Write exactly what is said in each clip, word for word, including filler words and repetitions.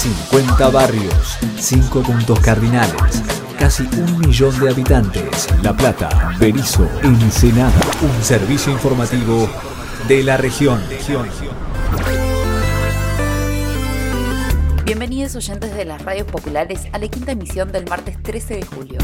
cincuenta barrios, cinco puntos cardinales, casi un millón de habitantes. La Plata, Berisso, Ensenada. Un servicio informativo de la región. Bienvenidos oyentes de las radios populares a la quinta emisión del martes trece de julio.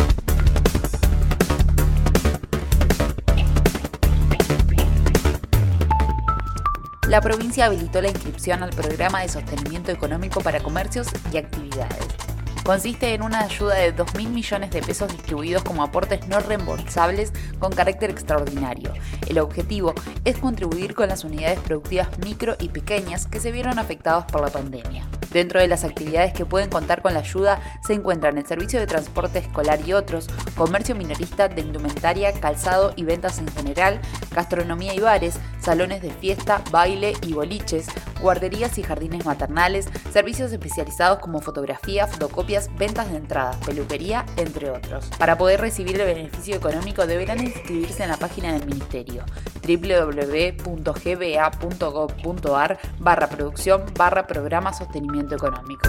La provincia habilitó la inscripción al programa de sostenimiento económico para comercios y actividades. Consiste en una ayuda de dos mil millones de pesos distribuidos como aportes no reembolsables con carácter extraordinario. El objetivo es contribuir con las unidades productivas micro y pequeñas que se vieron afectadas por la pandemia. Dentro de las actividades que pueden contar con la ayuda se encuentran el servicio de transporte escolar y otros, comercio minorista de indumentaria, calzado y ventas en general, gastronomía y bares, salones de fiesta, baile y boliches, guarderías y jardines maternales, servicios especializados como fotografía, fotocopias, ventas de entradas, peluquería, entre otros. Para poder recibir el beneficio económico deberán inscribirse en la página del Ministerio doble u doble u doble u punto g b a punto gov punto a r barra producción barra programa sostenimiento económico.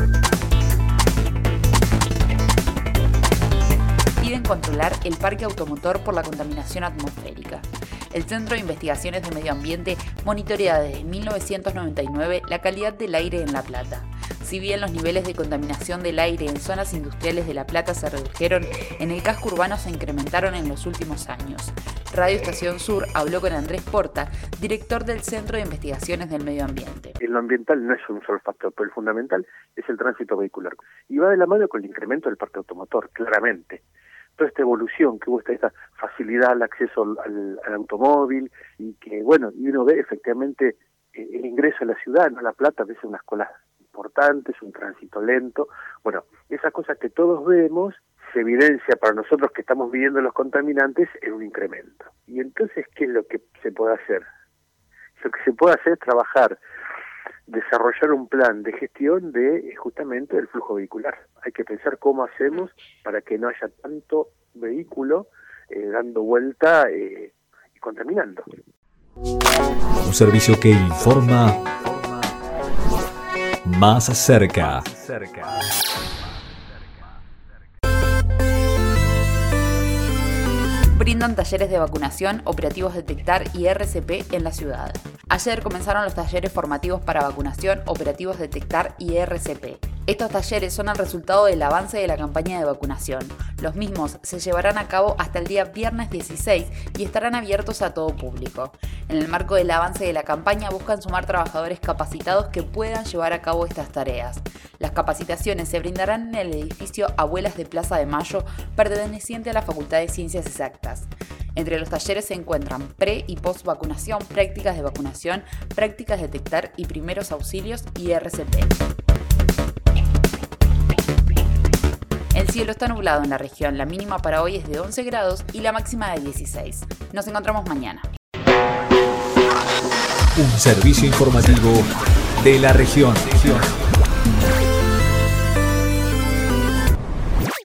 Piden controlar el parque automotor por la contaminación atmosférica. El Centro de Investigaciones de Medio Ambiente monitorea desde mil novecientos noventa y nueve la calidad del aire en La Plata. Si bien los niveles de contaminación del aire en zonas industriales de La Plata se redujeron, en el casco urbano se incrementaron en los últimos años. Radio Estación Sur habló con Andrés Porta, director del Centro de Investigaciones del Medio Ambiente. En lo ambiental no es un solo factor, pero el fundamental es el tránsito vehicular. Y va de la mano con el incremento del parque automotor, claramente. Toda esta evolución que hubo, esta, esta facilidad al acceso al, al, al automóvil, y que, bueno, y uno ve efectivamente eh, el ingreso a la ciudad, ¿no? La Plata, a veces unas colas importantes, un tránsito lento. Bueno, esas cosas que todos vemos se evidencia para nosotros que estamos viviendo los contaminantes en un incremento. Y entonces, ¿qué es lo que se puede hacer? Lo que se puede hacer es trabajar, desarrollar un plan de gestión de justamente del flujo vehicular. Hay que pensar cómo hacemos para que no haya tanto vehículo eh, dando vuelta eh, y contaminando. Un servicio que informa más cerca. Brindan talleres de vacunación, operativos Detectar y R C P en la ciudad. Ayer comenzaron los talleres formativos para vacunación, operativos Detectar y R C P. Estos talleres son el resultado del avance de la campaña de vacunación. Los mismos se llevarán a cabo hasta el día viernes dieciséis y estarán abiertos a todo público. En el marco del avance de la campaña buscan sumar trabajadores capacitados que puedan llevar a cabo estas tareas. Las capacitaciones se brindarán en el edificio Abuelas de Plaza de Mayo, perteneciente a la Facultad de Ciencias Exactas. Entre los talleres se encuentran pre- y post-vacunación, prácticas de vacunación, prácticas Detectar y primeros auxilios y R C P. El cielo está nublado en la región, la mínima para hoy es de once grados y la máxima de dieciséis. Nos encontramos mañana. Un servicio informativo de la región.